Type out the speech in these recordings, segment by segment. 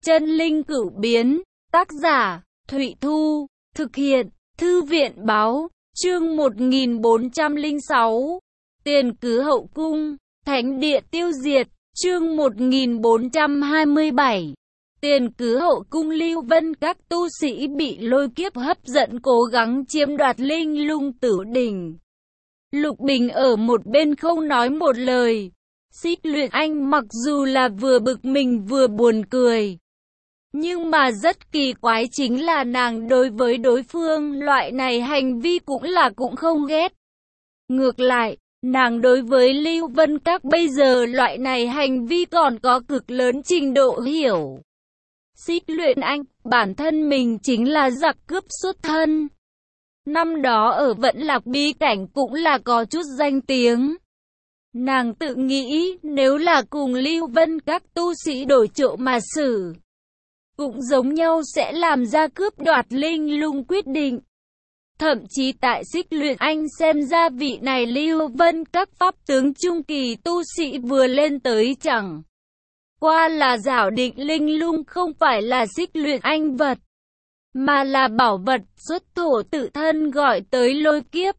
Chân linh cửu biến, tác giả, Thụy Thu, thực hiện, Thư viện báo, chương 1406, tiền cứ hậu cung, thánh địa tiêu diệt, chương 1427, tiền cứ hậu cung. Lưu Vân các tu sĩ bị lôi kiếp hấp dẫn cố gắng chiếm đoạt linh lung tử đỉnh. Lục Bình ở một bên không nói một lời. Xích Luyện Anh mặc dù là vừa bực mình vừa buồn cười, nhưng mà rất kỳ quái chính là nàng đối với đối phương loại này hành vi cũng không ghét. Ngược lại, nàng đối với Lưu Vân các bây giờ loại này hành vi còn có cực lớn trình độ hiểu. Xích Luyện Anh, bản thân mình chính là giặc cướp xuất thân. Năm đó ở Vận Lạc bí cảnh cũng là có chút danh tiếng. Nàng tự nghĩ nếu là cùng Lưu Vân các tu sĩ đổi chỗ mà xử, cũng giống nhau sẽ làm ra cướp đoạt linh lung quyết định. Thậm chí tại Xích Luyện Anh xem ra vị này Lưu Vân các pháp tướng trung kỳ tu sĩ vừa lên tới chẳng qua là giảo định linh lung không phải là Xích Luyện Anh vật, mà là bảo vật xuất thổ tự thân gọi tới lôi kiếp.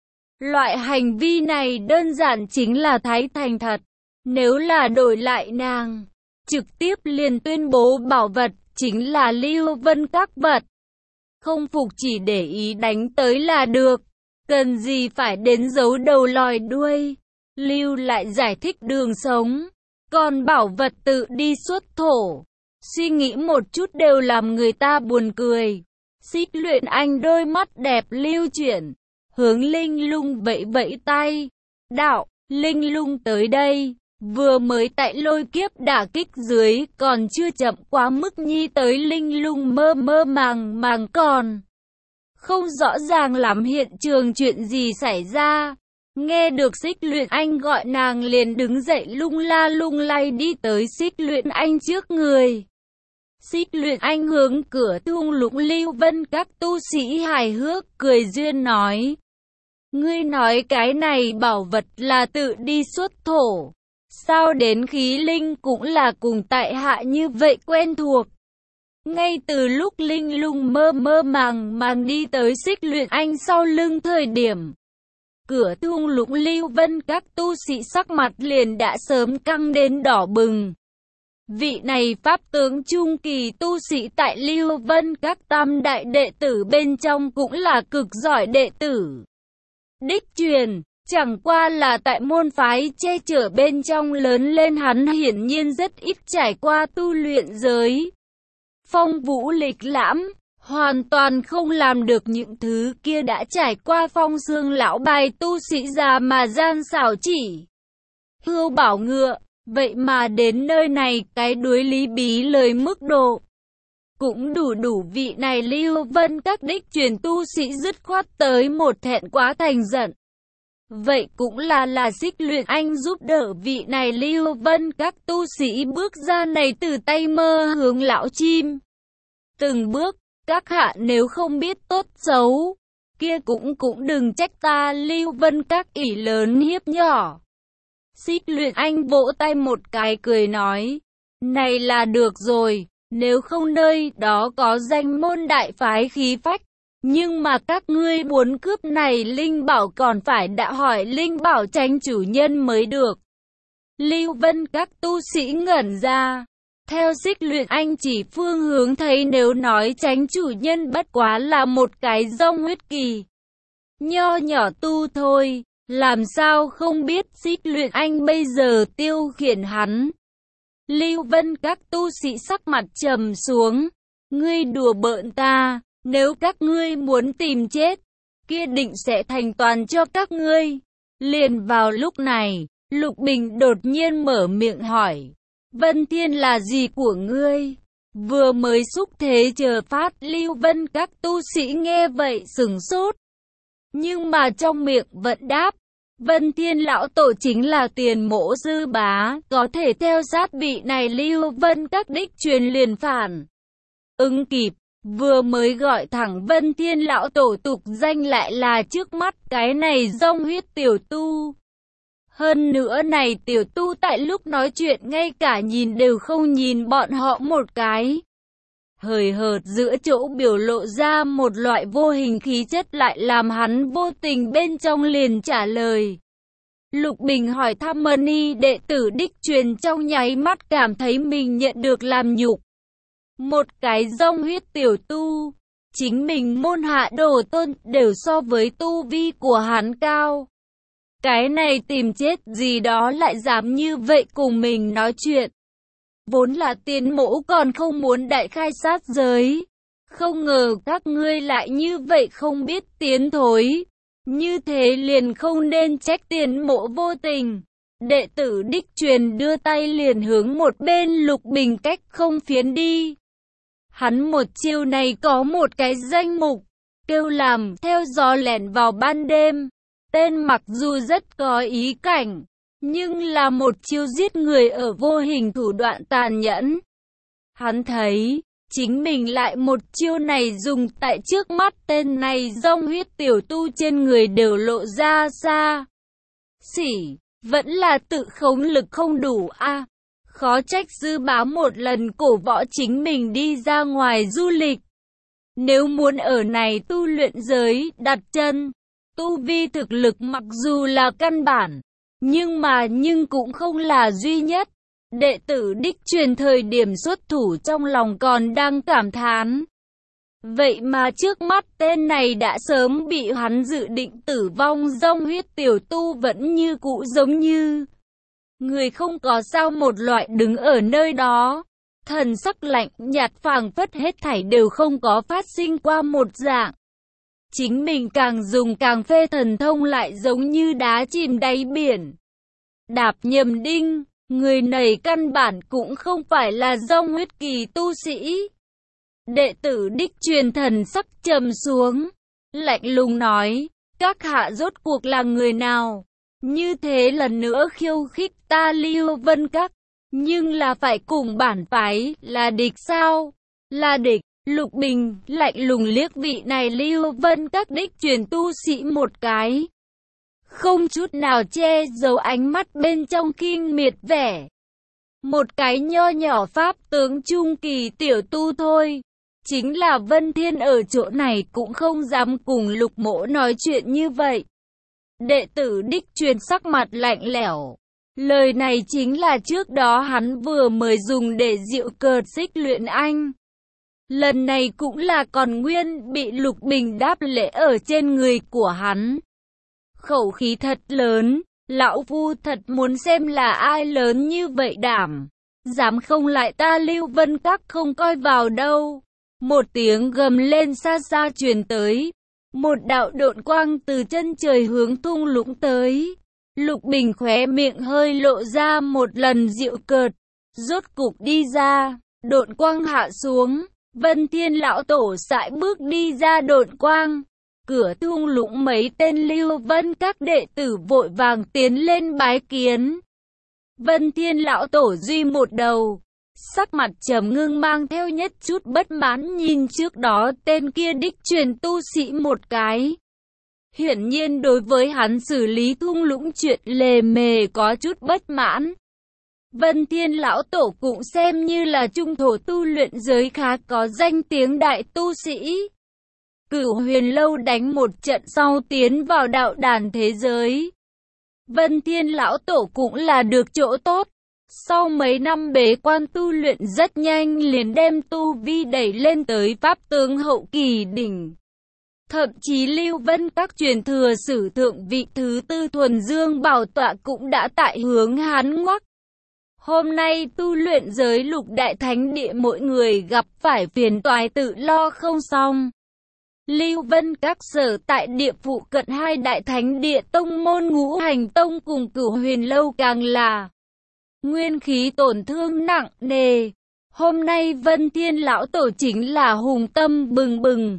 Loại hành vi này đơn giản chính là thái thành thật. Nếu là đổi lại nàng, trực tiếp liền tuyên bố bảo vật chính là Lưu Vân các vật. Không phục chỉ để ý đánh tới là được, cần gì phải đến giấu đầu lòi đuôi, lưu lại giải thích đường sống. Còn bảo vật tự đi xuất thổ, suy nghĩ một chút đều làm người ta buồn cười. Xích Luyện Anh đôi mắt đẹp lưu chuyển, hướng linh lung vẫy vẫy tay, đạo, linh lung tới đây. Vừa mới tại lôi kiếp đả kích dưới, còn chưa chậm quá mức nhi tới linh lung mơ mơ màng màng còn không rõ ràng lắm hiện trường chuyện gì xảy ra. Nghe được Xích Luyện Anh gọi nàng liền đứng dậy lung la lung lay đi tới Xích Luyện Anh trước người. Xích Luyện Anh hướng cửa thung lũng Lưu Vân các tu sĩ hài hước cười duyên nói: ngươi nói cái này bảo vật là tự đi xuất thổ, sao đến khí linh cũng là cùng tại hạ như vậy quen thuộc. Ngay từ lúc linh lung mơ mơ màng màng đi tới Xích Luyện Anh sau lưng thời điểm, cửa thung lũng Lưu Vân các tu sĩ sắc mặt liền đã sớm căng đến đỏ bừng. Vị này pháp tướng trung kỳ tu sĩ tại Lưu Vân các tam đại đệ tử bên trong cũng là cực giỏi đệ tử đích truyền, chẳng qua là tại môn phái che chở bên trong lớn lên, hắn hiển nhiên rất ít trải qua tu luyện giới phong vũ lịch lãm, hoàn toàn không làm được những thứ kia đã trải qua phong xương lão bài tu sĩ già mà gian xảo chỉ hưu bảo ngựa. Vậy mà đến nơi này cái đuối lý bí lời mức độ cũng đủ vị này Lưu Vân các đích truyền tu sĩ dứt khoát tới một thẹn quá thành giận. Vậy cũng là Xích Luyện Anh giúp đỡ vị này Lưu Vân các tu sĩ bước ra này từ tay mơ hướng lão chim. Từng bước, các hạ nếu không biết tốt xấu, kia cũng đừng trách ta Lưu Vân các ỷ lớn hiếp nhỏ. Xích Luyện Anh vỗ tay một cái cười nói: này là được rồi, nếu không nơi đó có danh môn đại phái khí phách. Nhưng mà các ngươi muốn cướp này linh bảo còn phải đã hỏi linh bảo tránh chủ nhân mới được. Lưu Vân các tu sĩ ngẩn ra. Theo Xích Luyện Anh chỉ phương hướng thấy nếu nói tránh chủ nhân bất quá là một cái rong huyết kỳ nho nhỏ tu thôi. Làm sao không biết Xích Luyện Anh bây giờ tiêu khiển hắn. Lưu Vân các tu sĩ sắc mặt trầm xuống. Ngươi đùa bỡn ta, nếu các ngươi muốn tìm chết, kia định sẽ thành toàn cho các ngươi. Liền vào lúc này, Lục Bình đột nhiên mở miệng hỏi: Vân Thiên là gì của ngươi? Vừa mới xúc thế chờ phát. Lưu Vân các tu sĩ nghe vậy sửng sốt, nhưng mà trong miệng vẫn đáp: Vân Thiên lão tổ chính là Tiền Mỗ sư bá, có thể theo sát vị này Lưu Vân các đích truyền liền phản ứng kịp, vừa mới gọi thẳng Vân Thiên lão tổ tục danh lại là trước mắt cái này rong huyết tiểu tu. Hơn nữa này tiểu tu tại lúc nói chuyện ngay cả nhìn đều không nhìn bọn họ một cái. Hời hợt giữa chỗ biểu lộ ra một loại vô hình khí chất lại làm hắn vô tình bên trong liền trả lời. Lục Bình hỏi thăm Mani đệ tử đích truyền trong nháy mắt cảm thấy mình nhận được làm nhục. Một cái rong huyết tiểu tu, chính mình môn hạ đồ tôn đều so với tu vi của hắn cao. Cái này tìm chết gì đó lại dám như vậy cùng mình nói chuyện. Vốn là tiên mẫu còn không muốn đại khai sát giới. Không ngờ các ngươi lại như vậy không biết tiến thối. Như thế liền không nên trách tiên mẫu vô tình. Đệ tử đích truyền đưa tay liền hướng một bên Lục Bình cách không phiến đi. Hắn một chiêu này có một cái danh mục, kêu làm theo gió lẻn vào ban đêm. Tên mặc dù rất có ý cảnh, nhưng là một chiêu giết người ở vô hình thủ đoạn tàn nhẫn. Hắn thấy, chính mình lại một chiêu này dùng tại trước mắt tên này rong huyết tiểu tu trên người đều lộ ra xa. Xỉ, vẫn là tự khống lực không đủ a. Khó trách dư bá một lần cổ võ chính mình đi ra ngoài du lịch. Nếu muốn ở này tu luyện giới đặt chân, tu vi thực lực mặc dù là căn bản, nhưng cũng không là duy nhất. Đệ tử đích truyền thời điểm xuất thủ trong lòng còn đang cảm thán. Vậy mà trước mắt tên này đã sớm bị hắn dự định tử vong rong huyết tiểu tu vẫn như cũ giống như người không có sao một loại đứng ở nơi đó. Thần sắc lạnh nhạt phảng phất hết thảy đều không có phát sinh qua một dạng. Chính mình càng dùng càng phê thần thông lại giống như đá chìm đáy biển. Đạp nhầm đinh, người này căn bản cũng không phải là rong huyết kỳ tu sĩ. Đệ tử đích truyền thần sắc trầm xuống, lạnh lùng nói, các hạ rốt cuộc là người nào? Như thế lần nữa khiêu khích ta Lưu Vân Các, nhưng là phải cùng bản phái là địch sao? Là địch. Lục Bình lạnh lùng liếc vị này Lưu Vân Các đích truyền tu sĩ một cái. Không chút nào che giấu ánh mắt bên trong kinh miệt vẻ. Một cái nho nhỏ pháp tướng trung kỳ tiểu tu thôi. Chính là Vân Thiên ở chỗ này cũng không dám cùng Lục Mỗ nói chuyện như vậy. Đệ tử đích truyền sắc mặt lạnh lẽo. Lời này chính là trước đó hắn vừa mới dùng để dịu cợt xích luyện anh. Lần này cũng là còn nguyên bị Lục Bình đáp lễ ở trên người của hắn. Khẩu khí thật lớn, lão phu thật muốn xem là ai lớn như vậy đảm. Dám không lại ta Lưu Vân Các không coi vào đâu. Một tiếng gầm lên xa xa truyền tới. Một đạo độn quang từ chân trời hướng thung lũng tới. Lục Bình khóe miệng hơi lộ ra một lần dịu cợt. Rốt cục đi ra, độn quang hạ xuống. Vân Thiên lão tổ sải bước đi ra độn quang. Cửa thung lũng mấy tên Lưu Vân Các đệ tử vội vàng tiến lên bái kiến. Vân Thiên lão tổ duy một đầu, sắc mặt trầm ngưng mang theo nhất chút bất mãn nhìn trước đó tên kia đích truyền tu sĩ một cái. Hiển nhiên đối với hắn xử lý thung lũng chuyện lề mề có chút bất mãn. Vân Thiên lão tổ cũng xem như là trung thổ tu luyện giới khá có danh tiếng đại tu sĩ. Cửu Huyền Lâu đánh một trận sau tiến vào đạo đàn thế giới. Vân Thiên lão tổ cũng là được chỗ tốt. Sau mấy năm bế quan tu luyện rất nhanh liền đem tu vi đẩy lên tới pháp tướng hậu kỳ đỉnh. Thậm chí Lưu Vân Các truyền thừa sử thượng vị thứ tư thuần dương bảo tọa cũng đã tại hướng hắn ngoắc. Hôm nay tu luyện giới lục đại thánh địa mỗi người gặp phải phiền toái tự lo không xong. Lưu Vân Các sở tại địa phụ cận hai đại thánh địa tông môn Ngũ Hành Tông cùng Cửu Huyền Lâu càng là nguyên khí tổn thương nặng nề. Hôm nay Vân Thiên lão tổ chính là hùng tâm bừng bừng.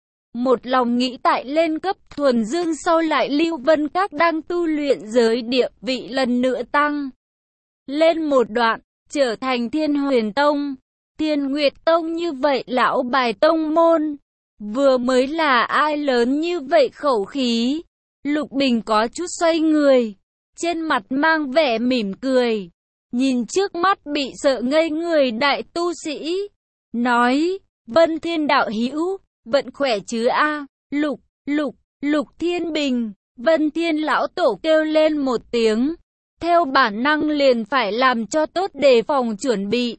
Một lòng nghĩ tại lên cấp thuần dương sau lại Lưu Vân Các đang tu luyện giới địa vị lần nữa tăng lên một đoạn, trở thành Thiên Huyền Tông, Thiên Nguyệt Tông như vậy lão bài tông môn. Vừa mới là ai lớn như vậy khẩu khí. Lục Bình có chút xoay người, trên mặt mang vẻ mỉm cười, nhìn trước mắt bị sợ ngây người đại tu sĩ, nói, Vân Thiên đạo hữu, vẫn khỏe chứ a? Lục Thiên Bình, Vân Thiên lão tổ kêu lên một tiếng, theo bản năng liền phải làm cho tốt đề phòng chuẩn bị.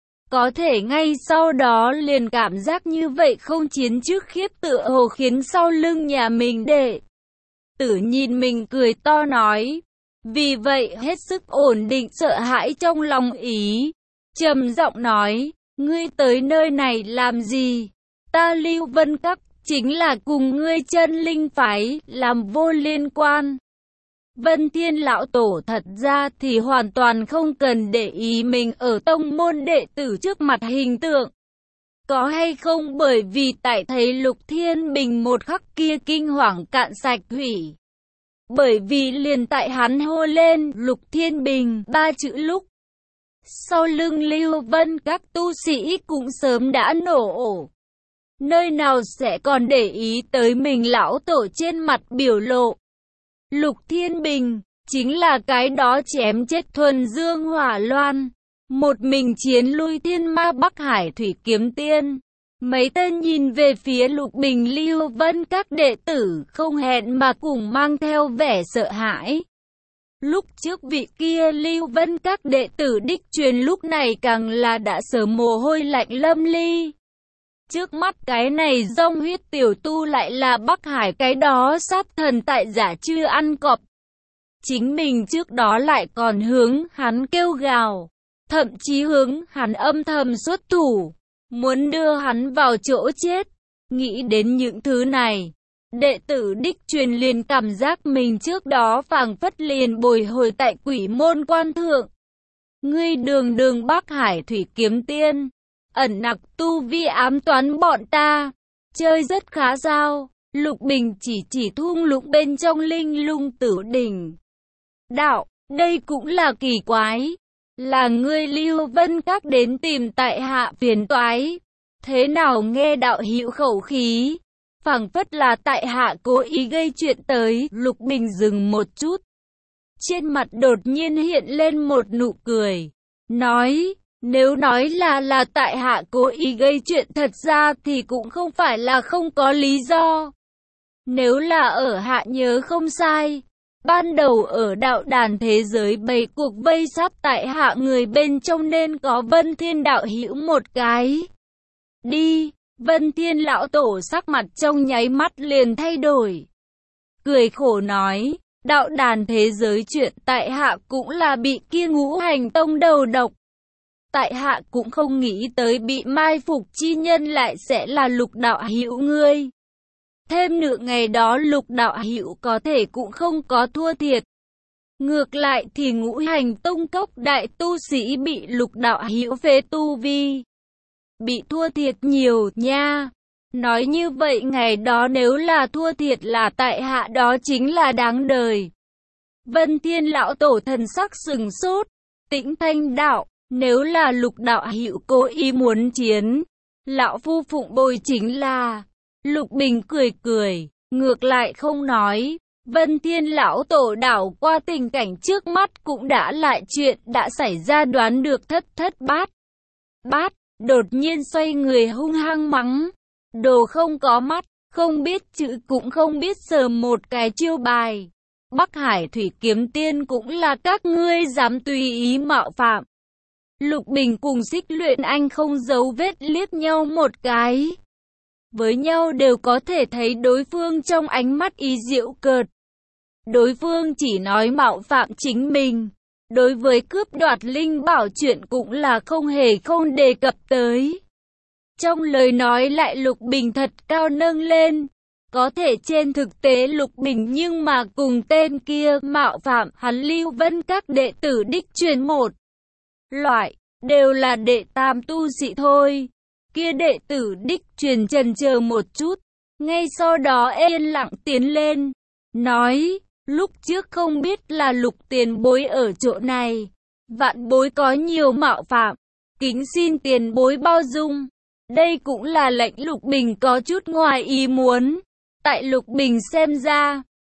Có thể ngay sau đó liền cảm giác như vậy không chiến trước khiếp tựa hồ khiến sau lưng nhà mình đệ tử nhìn mình cười to nói. Vì vậy hết sức ổn định sợ hãi trong lòng ý, trầm giọng nói, ngươi tới nơi này làm gì? Ta Lưu Vân Các chính là cùng ngươi chân linh phái, làm vô liên quan. Vân Thiên lão tổ thật ra thì hoàn toàn không cần để ý mình ở tông môn đệ tử trước mặt hình tượng. Có hay không bởi vì tại thấy Lục Thiên Bình một khắc kia kinh hoàng cạn sạch hủy. Bởi vì liền tại hắn hô lên Lục Thiên Bình 3 chữ lúc, sau lưng Lưu Vân các tu sĩ cũng sớm đã nổ ổ. Nơi nào sẽ còn để ý tới mình lão tổ trên mặt biểu lộ. Lục Thiên Bình chính là cái đó chém chết thuần dương hỏa loan, một mình chiến lui thiên ma Bắc Hải thủy kiếm tiên. Mấy tên nhìn về phía Lục Bình Lưu Vân các đệ tử không hẹn mà cùng mang theo vẻ sợ hãi. Lúc trước vị kia Lưu Vân các đệ tử đích truyền lúc này càng là đã sớm mồ hôi lạnh lâm ly. Trước mắt cái này dòng huyết tiểu tu lại là Bắc Hải cái đó sát thần tại giả chưa ăn cọp. Chính mình trước đó lại còn hướng hắn kêu gào, thậm chí hướng hắn âm thầm xuất thủ, muốn đưa hắn vào chỗ chết. Nghĩ đến những thứ này, đệ tử đích truyền liền cảm giác mình trước đó phảng phất liền bồi hồi tại quỷ môn quan thượng. Ngươi đường Bắc Hải thủy kiếm tiên, ẩn nặc tu vi ám toán bọn ta, chơi rất khá sao? Lục Bình chỉ thung lũng bên trong linh lung tử đỉnh. Đạo, đây cũng là kỳ quái, là ngươi Lưu Vân các đến tìm tại hạ phiền toái. Thế nào nghe đạo hữu khẩu khí, phảng phất là tại hạ cố ý gây chuyện tới. Lục Bình dừng một chút, trên mặt đột nhiên hiện lên một nụ cười, nói, nếu nói là tại hạ cố ý gây chuyện thật ra thì cũng không phải là không có lý do. Nếu là ở hạ nhớ không sai, ban đầu ở đạo đàn thế giới bày cuộc vây sắp tại hạ người bên trong nên có Vân Thiên đạo hữu một cái. Đi, Vân Thiên lão tổ sắc mặt trong nháy mắt liền thay đổi. Cười khổ nói, đạo đàn thế giới chuyện tại hạ cũng là bị kia ngũ hành tông đầu độc. Tại hạ cũng không nghĩ tới bị mai phục chi nhân lại sẽ là Lục đạo hữu ngươi. Thêm nữa ngày đó Lục đạo hữu có thể cũng không có thua thiệt. Ngược lại thì ngũ hành tông cốc đại tu sĩ bị Lục đạo hữu phế tu vi, bị thua thiệt nhiều nha. Nói như vậy ngày đó nếu là thua thiệt là tại hạ đó chính là đáng đời. Vân Thiên lão tổ thần sắc sừng sốt, Tĩnh Thanh đạo, nếu là Lục đạo hữu cố ý muốn chiến, lão phu phụng bồi chính là. Lục Bình cười, ngược lại không nói. Vân Thiên lão tổ đảo qua tình cảnh trước mắt cũng đã lại chuyện đã xảy ra đoán được thất bát, đột nhiên xoay người hung hăng mắng. Đồ không có mắt, không biết chữ cũng không biết sờ một cái chiêu bài. Bắc Hải thủy kiếm tiên cũng là các ngươi dám tùy ý mạo phạm. Lục Bình cùng Xích Luyện Anh không giấu vết liếc nhau một cái. Với nhau đều có thể thấy đối phương trong ánh mắt ý giễu cợt. Đối phương chỉ nói mạo phạm chính mình. Đối với cướp đoạt linh bảo chuyện cũng là không đề cập tới. Trong lời nói lại Lục Bình thật cao nâng lên. Có thể trên thực tế Lục Bình nhưng mà cùng tên kia mạo phạm hắn Lưu Vân các đệ tử đích truyền một loại, đều là đệ tam tu sĩ thôi. Kia đệ tử đích truyền chần chờ một chút, ngay sau đó yên lặng tiến lên, nói, lúc trước không biết là Lục tiền bối ở chỗ này, vạn bối có nhiều mạo phạm, kính xin tiền bối bao dung. Đây cũng là lệnh Lục Bình có chút ngoài ý muốn. Tại Lục Bình xem ra,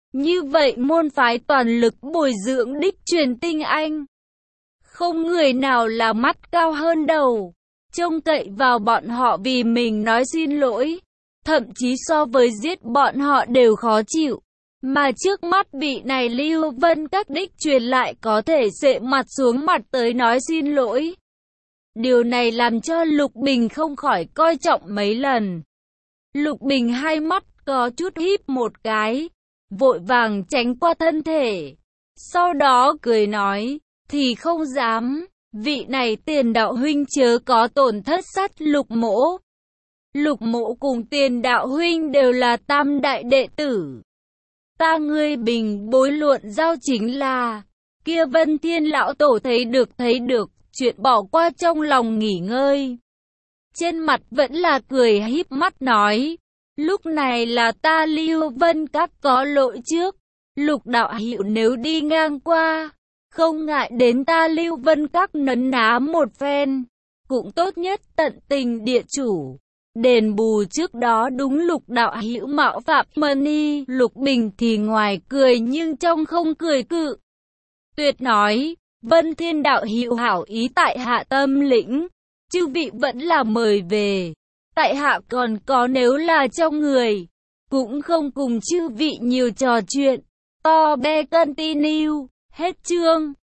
Như vậy môn phái toàn lực bồi dưỡng đích truyền tinh anh. Không người nào là mắt cao hơn đầu. Trông cậy vào bọn họ vì mình nói xin lỗi. Thậm chí so với giết bọn họ đều khó chịu. Mà trước mắt vị này Lưu Vân Các đích truyền lại có thể sệ mặt xuống mặt tới nói xin lỗi. Điều này làm cho Lục Bình không khỏi coi trọng mấy lần. Lục Bình hai mắt có chút híp một cái, vội vàng tránh qua thân thể. Sau đó cười nói, thì không dám, vị này Tiền đạo huynh chớ có tổn thất sát Lục mỗ. Lục mỗ cùng Tiền đạo huynh đều là tam đại đệ tử. Ta ngươi Bình bối luận giao chính là, kia Vân Thiên lão tổ thấy được, chuyện bỏ qua trong lòng nghỉ ngơi. Trên mặt vẫn là cười híp mắt nói, lúc này là ta Lưu Vân Các có lỗi trước, Lục đạo hữu nếu đi ngang qua, không ngại đến ta Lưu Vân Các nấn ná một phen, cũng tốt nhất tận tình địa chủ. Đền bù trước đó đúng Lục đạo hữu mạo phạm Mani. Lục Bình thì ngoài cười nhưng trong không cười cự. Tuyệt nói, Vân Thiên đạo hữu hảo ý tại hạ tâm lĩnh, chư vị vẫn là mời về. Tại hạ còn có nếu là trong người, cũng không cùng chư vị nhiều trò chuyện. To be continue, hết chương.